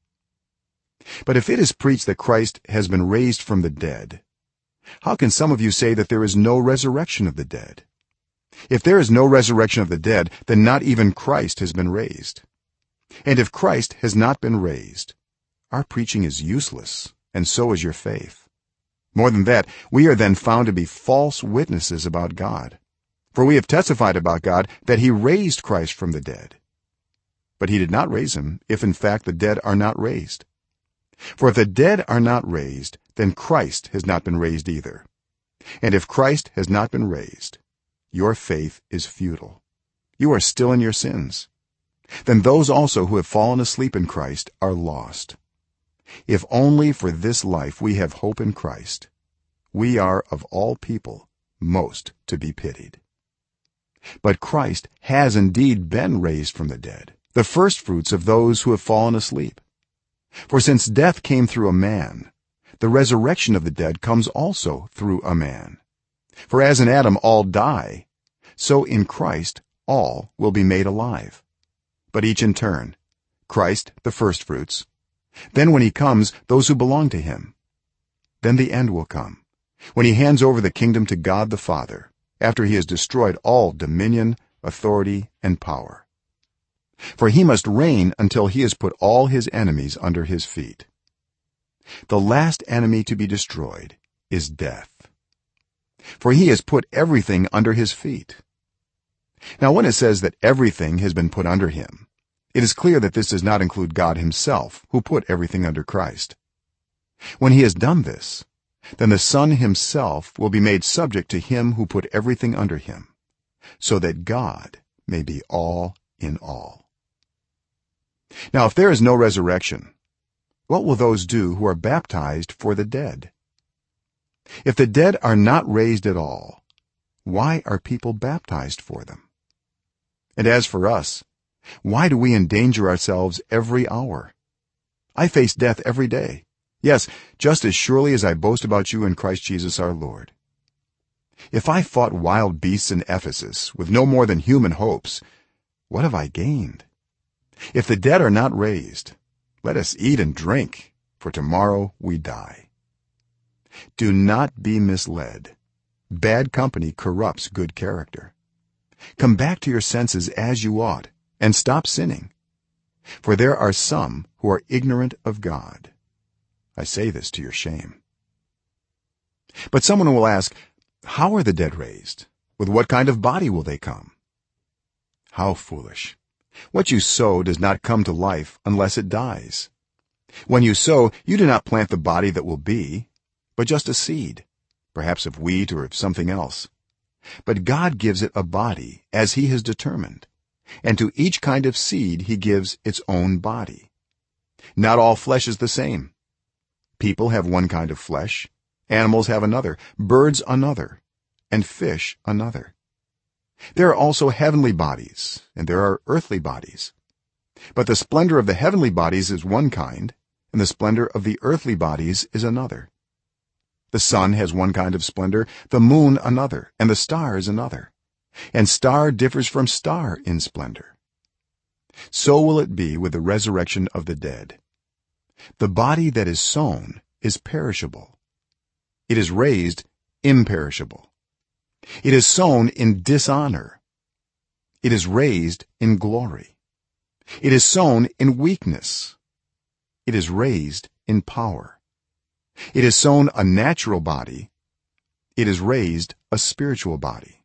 A: But if it is preached that Christ has been raised from the dead, how can some of you say that there is no resurrection of the dead? If there is no resurrection of the dead, then not even Christ has been raised. And if Christ has not been raised, our preaching is useless, and so is your faith. More than that, we are then found to be false witnesses about God, for we have testified about God that he raised Christ from the dead. But he did not raise him, if in fact the dead are not raised. For if the dead are not raised, then Christ has not been raised either. And if Christ has not been raised, your faith is futile, you are still in your sins. Then those also who have fallen asleep in Christ are lost. If only for this life we have hope in Christ, we are of all people most to be pitied. But Christ has indeed been raised from the dead, the firstfruits of those who have fallen asleep. For since death came through a man, the resurrection of the dead comes also through a man. For as in Adam all die, so in Christ all will be made alive, but each in turn, Christ the firstfruits, then when he comes those who belong to him. Then the end will come, when he hands over the kingdom to God the Father, after he has destroyed all dominion, authority, and power. For he must reign until he has put all his enemies under his feet. The last enemy to be destroyed is death, for he has put everything under his feet. Now when it says that everything has been put under him, it is clear that this does not include God himself, who put everything under Christ. When he has done this, then the Son himself will be made subject to him who put everything under him, so that God may be all in all. Now if there is no resurrection, what will those do who are baptized for the dead? If the dead are not raised at all, why are people baptized for them? And as for us, why do we endanger ourselves every hour? I face death every day, yes, just as surely as I boast about you in Christ Jesus our Lord. If I fought wild beasts in Ephesus with no more than human hopes, what have I gained? If the dead are not raised, let us eat and drink, for tomorrow we die. Do not be misled. Bad company corrupts good character. Come back to your senses as you ought, and stop sinning, for there are some who are ignorant of God. I say this to your shame. But someone will ask, how are the dead raised? With what kind of body will they come? How foolish! what you sow does not come to life unless it dies. When you sow, you do not plant the body that will be, but just a seed, perhaps of wheat or of something else. But God gives it a body as he has determined, and to each kind of seed he gives its own body. Not all flesh is the same. People have one kind of flesh, animals have another, birds another, and fish another. There are also heavenly bodies, and there are earthly bodies. But the splendor of the heavenly bodies is one kind, and the splendor of the earthly bodies is another. The sun has one kind of splendor, the moon another, and the stars another, and star differs from star in splendor. So will it be with the resurrection of the dead. The body that is sown is perishable, it is raised imperishable. It is sown in dishonor, it is raised in glory. It is sown in weakness, it is raised in power. It is sown a natural body, it is raised a spiritual body.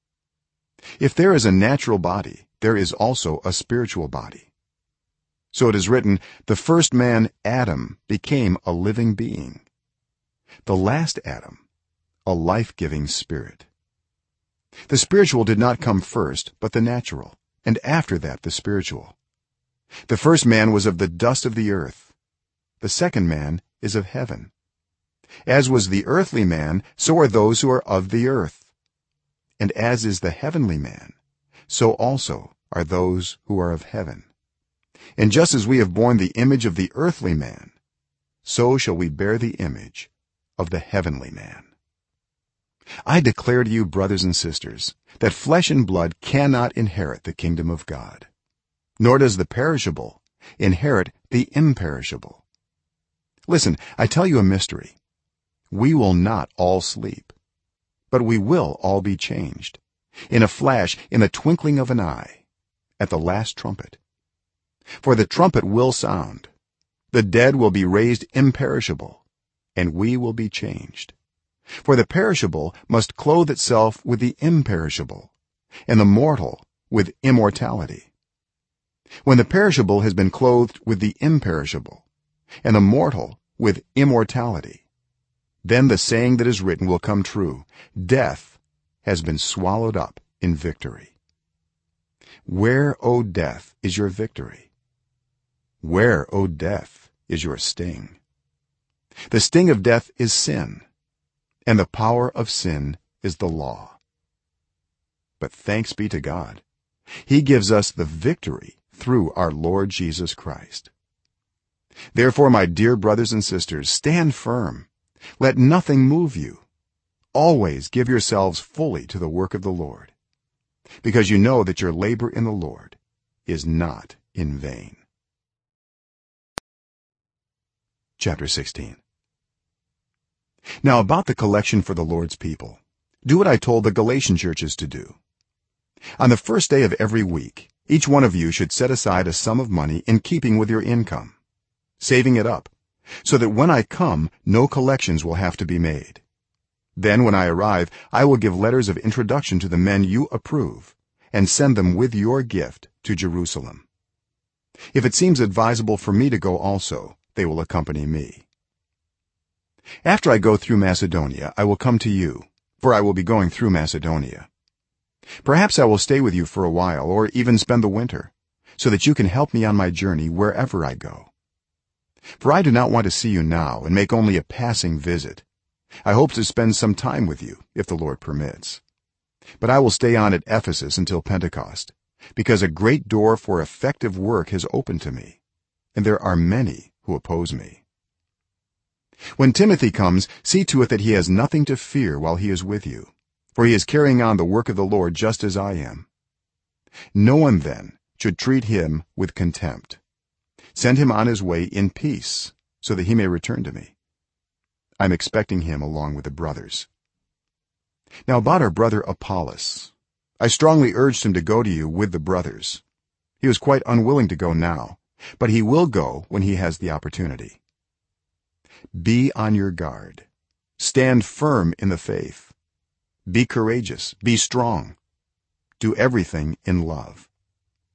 A: If there is a natural body, there is also a spiritual body. So it is written, the first man, Adam, became a living being. The last Adam, a life-giving spirit. The spiritual did not come first, but the natural, and after that the spiritual. The first man was of the dust of the earth. The second man is of heaven. As was the earthly man, so are those who are of the earth. And as is the heavenly man, so also are those who are of heaven. And just as we have borne the image of the earthly man, so shall we bear the image of the heavenly man. I declare to you, brothers and sisters, that flesh and blood cannot inherit the kingdom of God, nor does the perishable inherit the imperishable. Listen, I tell you a mystery. We will not all sleep, but we will all be changed, in a flash, in the twinkling of an eye, at the last trumpet. For the trumpet will sound, the dead will be raised imperishable, and we will be changed. For the perishable must clothe itself with the imperishable, and the mortal with immortality. When the perishable has been clothed with the imperishable, and the mortal with immortality, then the saying that is written will come true: death has been swallowed up in victory. Where, O death, is your victory? Where, O death, is your sting? The sting of death is sin, and the power of sin is the law. But thanks be to God, he gives us the victory through our Lord Jesus Christ. Therefore, my dear brothers and sisters, stand firm, let nothing move you. Always give yourselves fully to the work of the Lord, because you know that your labor in the Lord is not in vain. Chapter 16. Now about the collection for the Lord's people, do what I told the Galatian churches to do. On the first day of every week, each one of you should set aside a sum of money in keeping with your income, saving it up, so that when I come no collections will have to be made. Then when I arrive, I will give letters of introduction to the men you approve and send them with your gift to Jerusalem. If it seems advisable for me to go also, they will accompany me. After I go through Macedonia, I will come to you, for I will be going through Macedonia. Perhaps I will stay with you for a while, or even spend the winter, so that you can help me on my journey wherever I go. For I do not want to see you now and make only a passing visit. I hope to spend some time with you, if the Lord permits. But I will stay on at Ephesus until Pentecost, because a great door for effective work has opened to me, and there are many who oppose me. When Timothy comes, see to it that he has nothing to fear while he is with you, for he is carrying on the work of the Lord just as I am. No one then should treat him with contempt. Send him on his way in peace, so that he may return to me. I'm expecting him along with the brothers. Now about our brother Apollos, I strongly urged him to go to you with the brothers. He was quite unwilling to go now, but he will go when he has the opportunity. Be on your guard, stand firm in the faith, be courageous, be strong, do everything in love.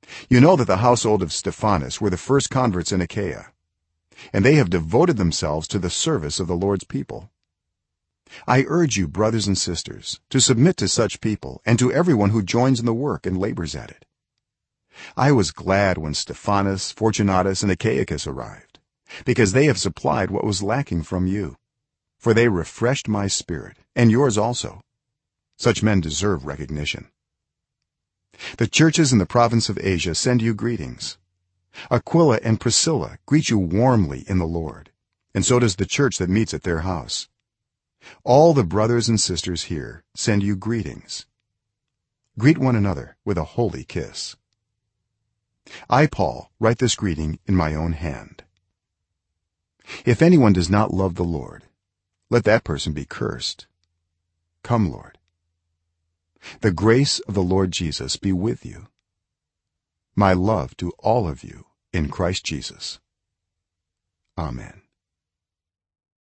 A: you know that the household of Stephanas were the first converts in Achaia, and they have devoted themselves to the service of the Lord's people. I urge you, brothers and sisters, to submit to such people and to everyone who joins in the work and labors at it. I was glad when Stephanas, Fortunatus, and Achaicus arrived, because they have supplied what was lacking from you, for they refreshed my spirit and yours also. Such men deserve recognition. The churches in the province of Asia send you greetings. Aquila and Priscilla greet you warmly in the Lord, and so does the church that meets at their house. All the brothers and sisters here send you greetings. Greet one another with a holy kiss. I, Paul, write this greeting in my own hand. If anyone does not love the Lord, let that person be cursed. Come, Lord. The grace of the Lord Jesus be with you. My love to all of you in Christ Jesus. Amen.